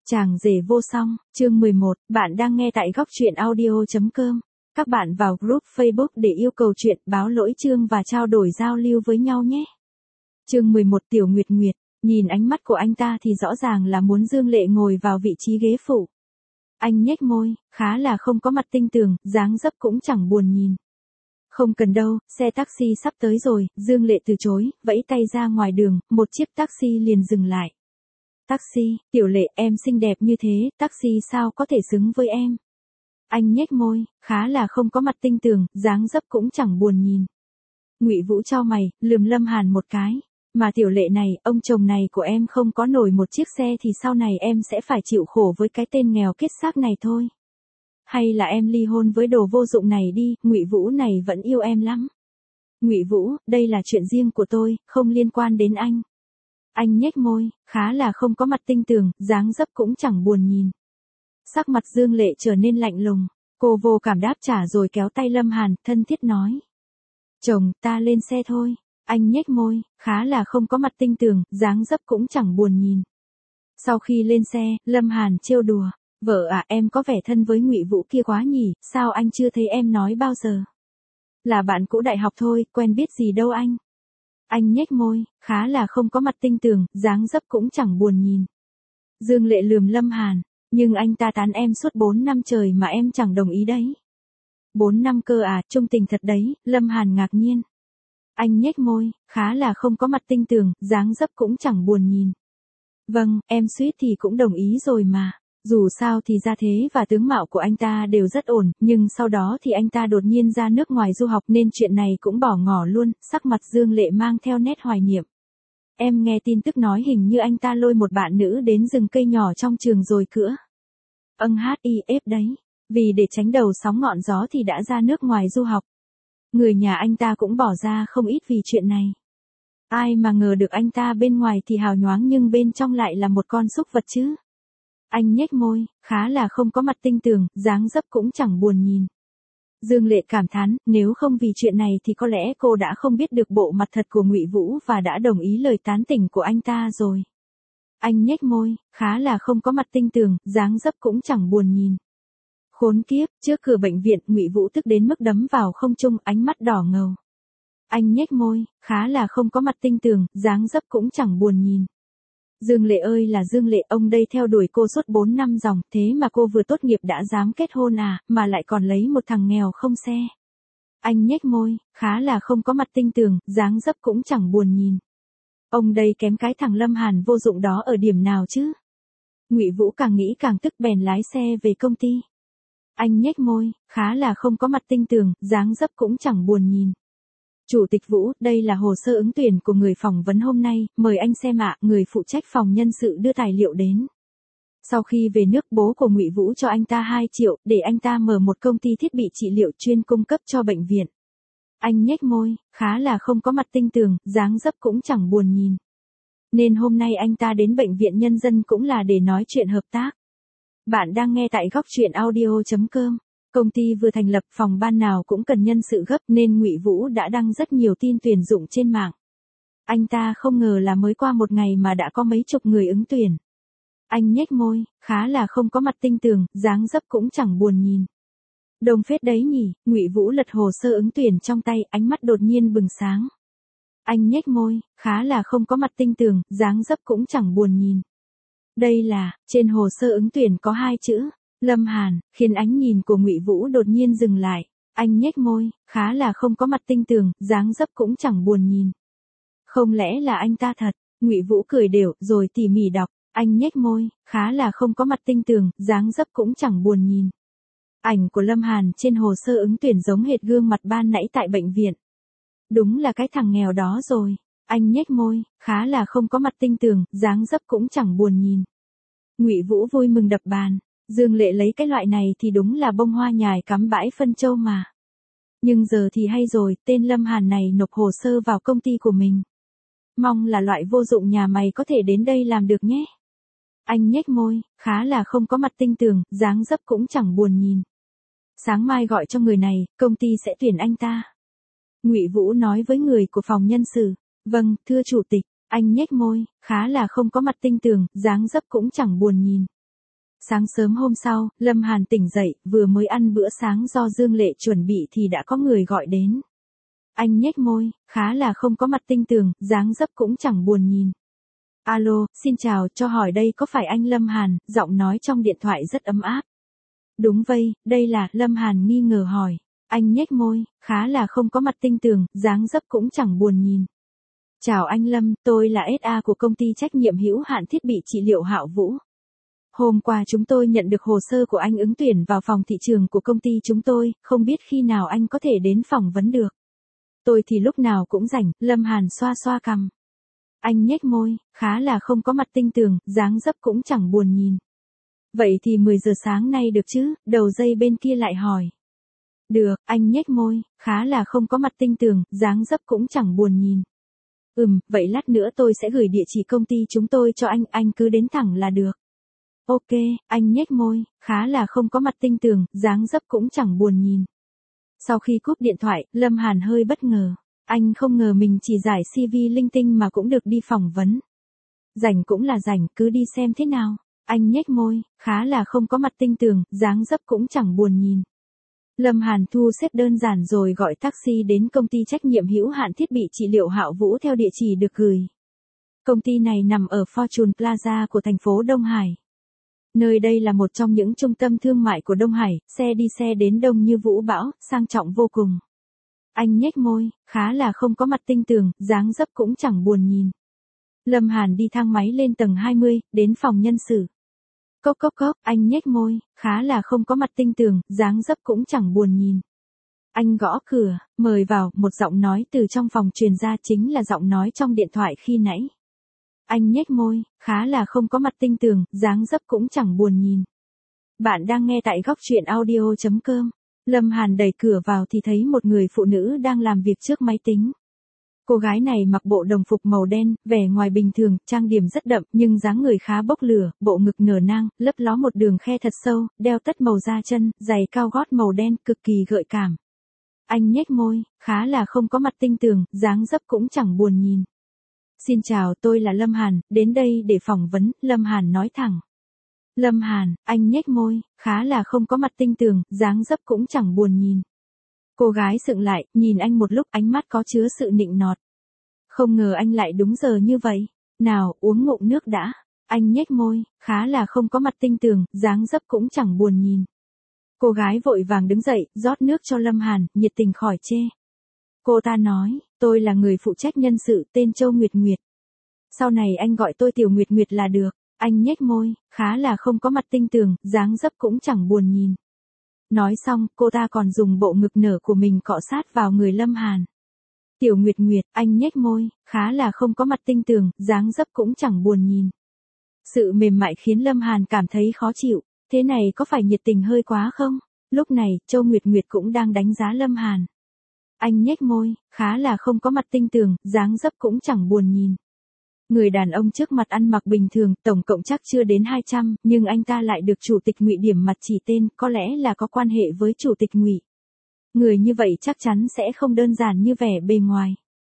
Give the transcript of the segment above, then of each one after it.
Chàng rể vô song, chương 11, bạn đang nghe tại góc truyện audio.com. Các bạn vào group Facebook để yêu cầu chuyện, báo lỗi chương và trao đổi giao lưu với nhau nhé. Chương 11 Tiểu Nguyệt Nguyệt, nhìn ánh mắt của anh ta thì rõ ràng là muốn Dương Lệ ngồi vào vị trí ghế phụ. Anh nhếch môi, khá là không có mặt tinh tường, dáng dấp cũng chẳng buồn nhìn. Không cần đâu, xe taxi sắp tới rồi, Dương Lệ từ chối, vẫy tay ra ngoài đường, một chiếc taxi liền dừng lại. Taxi, Tiểu Lệ, em xinh đẹp như thế, taxi sao có thể xứng với em. Anh nhếch môi, khá là không có mặt tinh tường, dáng dấp cũng chẳng buồn nhìn. Ngụy Vũ chau mày, lườm Lâm Hàn một cái. Mà Tiểu Lệ này, ông chồng này của em không có nổi một chiếc xe thì sau này em sẽ phải chịu khổ với cái tên nghèo kết xác này thôi. Hay là em ly hôn với đồ vô dụng này đi, Ngụy Vũ này vẫn yêu em lắm. Ngụy Vũ, đây là chuyện riêng của tôi, không liên quan đến anh. Anh nhếch môi, khá là không có mặt tinh tường, dáng dấp cũng chẳng buồn nhìn. Sắc mặt Dương Lệ trở nên lạnh lùng, cô vô cảm đáp trả rồi kéo tay Lâm Hàn, thân thiết nói. Chồng, ta lên xe thôi. Anh nhếch môi, khá là không có mặt tinh tường, dáng dấp cũng chẳng buồn nhìn. Sau khi lên xe, Lâm Hàn trêu đùa, vợ à, em có vẻ thân với Ngụy Vũ kia quá nhỉ, sao anh chưa thấy em nói bao giờ? Là bạn cũ đại học thôi, quen biết gì đâu anh. Anh nhếch môi, khá là không có mặt tinh tường, dáng dấp cũng chẳng buồn nhìn. Dương Lệ lườm Lâm Hàn, nhưng anh ta tán em suốt 4 năm trời mà em chẳng đồng ý đấy. 4 năm cơ à, trung tình thật đấy, Lâm Hàn ngạc nhiên. Anh nhếch môi, khá là không có mặt tinh tường, dáng dấp cũng chẳng buồn nhìn. Vâng, em suýt thì cũng đồng ý rồi mà. Dù sao thì gia thế và tướng mạo của anh ta đều rất ổn, nhưng sau đó thì anh ta đột nhiên ra nước ngoài du học nên chuyện này cũng bỏ ngỏ luôn, sắc mặt Dương Lệ mang theo nét hoài niệm. Em nghe tin tức nói hình như anh ta lôi một bạn nữ đến rừng cây nhỏ trong trường rồi cữa. HIF đấy, vì để tránh đầu sóng ngọn gió thì đã ra nước ngoài du học. Người nhà anh ta cũng bỏ ra không ít vì chuyện này. Ai mà ngờ được anh ta bên ngoài thì hào nhoáng nhưng bên trong lại là một con súc vật chứ. Anh nhếch môi, khá là không có mặt tinh tường, dáng dấp cũng chẳng buồn nhìn. Dương Lệ cảm thán, nếu không vì chuyện này thì có lẽ cô đã không biết được bộ mặt thật của Ngụy Vũ và đã đồng ý lời tán tỉnh của anh ta rồi. Anh nhếch môi, khá là không có mặt tinh tường, dáng dấp cũng chẳng buồn nhìn. Khốn kiếp, trước cửa bệnh viện, Ngụy Vũ tức đến mức đấm vào không trung, ánh mắt đỏ ngầu. Anh nhếch môi, khá là không có mặt tinh tường, dáng dấp cũng chẳng buồn nhìn. Dương Lệ ơi là Dương Lệ, ông đây theo đuổi cô suốt 4 năm dòng, thế mà cô vừa tốt nghiệp đã dám kết hôn à, mà lại còn lấy một thằng nghèo không xe. Anh nhếch môi, khá là không có mặt tinh tường, dáng dấp cũng chẳng buồn nhìn. Ông đây kém cái thằng Lâm Hàn vô dụng đó ở điểm nào chứ? Ngụy Vũ càng nghĩ càng tức bèn lái xe về công ty. Anh nhếch môi, khá là không có mặt tinh tường, dáng dấp cũng chẳng buồn nhìn. Chủ tịch Vũ, đây là hồ sơ ứng tuyển của người phỏng vấn hôm nay, mời anh xem ạ, người phụ trách phòng nhân sự đưa tài liệu đến. Sau khi về nước, bố của Ngụy Vũ cho anh ta 2 triệu, để anh ta mở một công ty thiết bị trị liệu chuyên cung cấp cho bệnh viện. Anh nhếch môi, khá là không có mặt tinh tường, dáng dấp cũng chẳng buồn nhìn. Nên hôm nay anh ta đến bệnh viện nhân dân cũng là để nói chuyện hợp tác. Bạn đang nghe tại góc truyện audio.com. Công ty vừa thành lập, phòng ban nào cũng cần nhân sự gấp nên Ngụy Vũ đã đăng rất nhiều tin tuyển dụng trên mạng. Anh ta không ngờ là mới qua một ngày mà đã có mấy chục người ứng tuyển. Anh nhếch môi, khá là không có mặt tinh tường, dáng dấp cũng chẳng buồn nhìn. Đông phết đấy nhỉ, Ngụy Vũ lật hồ sơ ứng tuyển trong tay, ánh mắt đột nhiên bừng sáng. Anh nhếch môi, khá là không có mặt tinh tường, dáng dấp cũng chẳng buồn nhìn. Đây là, trên hồ sơ ứng tuyển có 2 chữ. Lâm Hàn, khiến ánh nhìn của Ngụy Vũ đột nhiên dừng lại. Anh nhếch môi, khá là không có mặt tinh tường, dáng dấp cũng chẳng buồn nhìn. Không lẽ là anh ta thật? Ngụy Vũ cười đều, rồi tỉ mỉ đọc. Anh nhếch môi, khá là không có mặt tinh tường, dáng dấp cũng chẳng buồn nhìn. Ảnh của Lâm Hàn trên hồ sơ ứng tuyển giống hệt gương mặt ban nãy tại bệnh viện. Đúng là cái thằng nghèo đó rồi. Anh nhếch môi, khá là không có mặt tinh tường, dáng dấp cũng chẳng buồn nhìn. Ngụy Vũ vui mừng đập bàn. Dương Lệ lấy cái loại này thì đúng là bông hoa nhài cắm bãi phân châu mà. Nhưng giờ thì hay rồi, tên Lâm Hàn này nộp hồ sơ vào công ty của mình. Mong là loại vô dụng nhà mày có thể đến đây làm được nhé. Anh nhếch môi, khá là không có mặt tinh tường, dáng dấp cũng chẳng buồn nhìn. Sáng mai gọi cho người này, công ty sẽ tuyển anh ta. Ngụy Vũ nói với người của phòng nhân sự. Vâng, thưa chủ tịch. Anh nhếch môi, khá là không có mặt tinh tường, dáng dấp cũng chẳng buồn nhìn. Sáng sớm hôm sau, Lâm Hàn tỉnh dậy, vừa mới ăn bữa sáng do Dương Lệ chuẩn bị thì đã có người gọi đến. Anh nhếch môi, khá là không có mặt tinh tường, dáng dấp cũng chẳng buồn nhìn. Alo, xin chào, cho hỏi đây có phải anh Lâm Hàn, giọng nói trong điện thoại rất ấm áp. Đúng vậy, đây là, Lâm Hàn nghi ngờ hỏi. Anh nhếch môi, khá là không có mặt tinh tường, dáng dấp cũng chẳng buồn nhìn. Chào anh Lâm, tôi là SA của công ty trách nhiệm hữu hạn thiết bị trị liệu Hạo Vũ. Hôm qua chúng tôi nhận được hồ sơ của anh ứng tuyển vào phòng thị trường của công ty chúng tôi, không biết khi nào anh có thể đến phỏng vấn được. Tôi thì lúc nào cũng rảnh, Lâm Hàn xoa xoa cằm. Anh nhếch môi, khá là không có mặt tinh tường, dáng dấp cũng chẳng buồn nhìn. Vậy thì 10 giờ sáng nay được chứ, đầu dây bên kia lại hỏi. Được, anh nhếch môi, khá là không có mặt tinh tường, dáng dấp cũng chẳng buồn nhìn. Vậy lát nữa tôi sẽ gửi địa chỉ công ty chúng tôi cho anh cứ đến thẳng là được. Ok, anh nhếch môi, khá là không có mặt tinh tường, dáng dấp cũng chẳng buồn nhìn. Sau khi cúp điện thoại, Lâm Hàn hơi bất ngờ. Anh không ngờ mình chỉ giải CV linh tinh mà cũng được đi phỏng vấn. Rảnh cũng là rảnh, cứ đi xem thế nào. Anh nhếch môi, khá là không có mặt tinh tường, dáng dấp cũng chẳng buồn nhìn. Lâm Hàn thu xếp đơn giản rồi gọi taxi đến công ty trách nhiệm hữu hạn thiết bị trị liệu Hạo Vũ theo địa chỉ được gửi. Công ty này nằm ở Fortune Plaza của thành phố Đông Hải. Nơi đây là một trong những trung tâm thương mại của Đông Hải, xe đi xe đến đông như vũ bão, sang trọng vô cùng. Anh nhếch môi, khá là không có mặt tinh tường, dáng dấp cũng chẳng buồn nhìn. Lâm Hàn đi thang máy lên tầng 20, đến phòng nhân sự. Cốc cốc cốc, anh nhếch môi, khá là không có mặt tinh tường, dáng dấp cũng chẳng buồn nhìn. Anh gõ cửa, mời vào, một giọng nói từ trong phòng truyền ra chính là giọng nói trong điện thoại khi nãy. Anh nhếch môi, khá là không có mặt tinh tường, dáng dấp cũng chẳng buồn nhìn. Bạn đang nghe tại góc truyện audio.com. Lâm Hàn đẩy cửa vào thì thấy một người phụ nữ đang làm việc trước máy tính. Cô gái này mặc bộ đồng phục màu đen, vẻ ngoài bình thường, trang điểm rất đậm, nhưng dáng người khá bốc lửa, bộ ngực nở nang, lấp ló một đường khe thật sâu, đeo tất màu da chân, giày cao gót màu đen, cực kỳ gợi cảm. Anh nhếch môi, khá là không có mặt tinh tường, dáng dấp cũng chẳng buồn nhìn. Xin chào, tôi là Lâm Hàn, đến đây để phỏng vấn, Lâm Hàn nói thẳng. Lâm Hàn, anh nhếch môi, khá là không có mặt tinh tường, dáng dấp cũng chẳng buồn nhìn. Cô gái sững lại, nhìn anh một lúc, ánh mắt có chứa sự nịnh nọt. Không ngờ anh lại đúng giờ như vậy. Nào, uống ngụm nước đã. Anh nhếch môi, khá là không có mặt tinh tường, dáng dấp cũng chẳng buồn nhìn. Cô gái vội vàng đứng dậy, rót nước cho Lâm Hàn, nhiệt tình khỏi chê. Cô ta nói, tôi là người phụ trách nhân sự, tên Châu Nguyệt Nguyệt. Sau này anh gọi tôi Tiểu Nguyệt Nguyệt là được. Anh nhếch môi, khá là không có mặt tinh tường, dáng dấp cũng chẳng buồn nhìn. Nói xong, cô ta còn dùng bộ ngực nở của mình cọ sát vào người Lâm Hàn. Tiểu Nguyệt Nguyệt, anh nhếch môi, khá là không có mặt tinh tường, dáng dấp cũng chẳng buồn nhìn. Sự mềm mại khiến Lâm Hàn cảm thấy khó chịu, thế này có phải nhiệt tình hơi quá không? Lúc này, Châu Nguyệt Nguyệt cũng đang đánh giá Lâm Hàn. Anh nhếch môi, khá là không có mặt tinh tường, dáng dấp cũng chẳng buồn nhìn. Người đàn ông trước mặt ăn mặc bình thường, tổng cộng chắc chưa đến 200, nhưng anh ta lại được chủ tịch Ngụy điểm mặt chỉ tên, có lẽ là có quan hệ với chủ tịch Ngụy. Người như vậy chắc chắn sẽ không đơn giản như vẻ bề ngoài.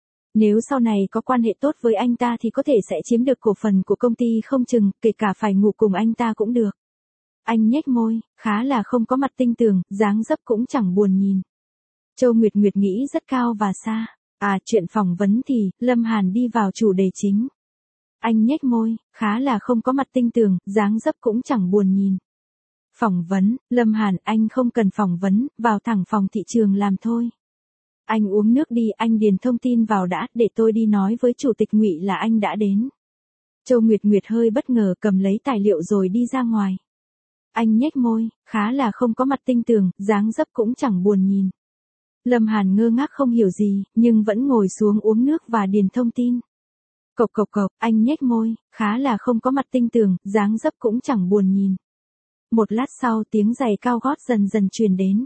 Nếu sau này có quan hệ tốt với anh ta thì có thể sẽ chiếm được cổ phần của công ty không chừng, kể cả phải ngủ cùng anh ta cũng được. Anh nhếch môi, khá là không có mặt tinh tường, dáng dấp cũng chẳng buồn nhìn. Châu Nguyệt Nguyệt nghĩ rất cao và xa. Chuyện phỏng vấn thì, Lâm Hàn đi vào chủ đề chính. Anh nhếch môi, khá là không có mặt tinh tường, dáng dấp cũng chẳng buồn nhìn. Phỏng vấn, Lâm Hàn, anh không cần phỏng vấn, vào thẳng phòng thị trường làm thôi. Anh uống nước đi, anh điền thông tin vào đã, để tôi đi nói với chủ tịch Ngụy là anh đã đến. Châu Nguyệt Nguyệt hơi bất ngờ, cầm lấy tài liệu rồi đi ra ngoài. Anh nhếch môi, khá là không có mặt tinh tường, dáng dấp cũng chẳng buồn nhìn. Lâm Hàn ngơ ngác không hiểu gì, nhưng vẫn ngồi xuống uống nước và điền thông tin. Cộc cộc cộc, anh nhếch môi, khá là không có mặt tinh tường, dáng dấp cũng chẳng buồn nhìn. Một lát sau tiếng giày cao gót dần dần truyền đến.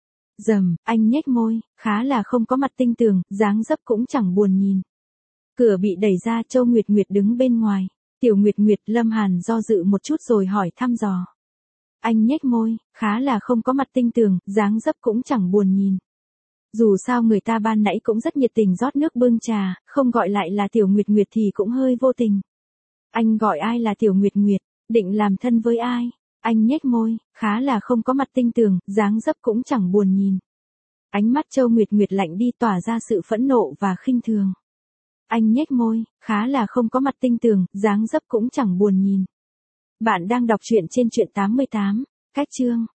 Rầm, anh nhếch môi, khá là không có mặt tinh tường, dáng dấp cũng chẳng buồn nhìn. Cửa bị đẩy ra, Châu Nguyệt Nguyệt đứng bên ngoài. Tiểu Nguyệt Nguyệt, Lâm Hàn do dự một chút rồi hỏi thăm dò. Anh nhếch môi, khá là không có mặt tinh tường, dáng dấp cũng chẳng buồn nhìn. Dù sao người ta ban nãy cũng rất nhiệt tình rót nước bưng trà, không gọi lại là Tiểu Nguyệt Nguyệt thì cũng hơi vô tình. Anh gọi ai là Tiểu Nguyệt Nguyệt, định làm thân với ai? Anh nhếch môi, khá là không có mặt tinh tường, dáng dấp cũng chẳng buồn nhìn. Ánh mắt Châu Nguyệt Nguyệt lạnh đi tỏa ra sự phẫn nộ và khinh thường. Anh nhếch môi, khá là không có mặt tinh tường, dáng dấp cũng chẳng buồn nhìn. Bạn đang đọc truyện trên truyện 88. Cách chương.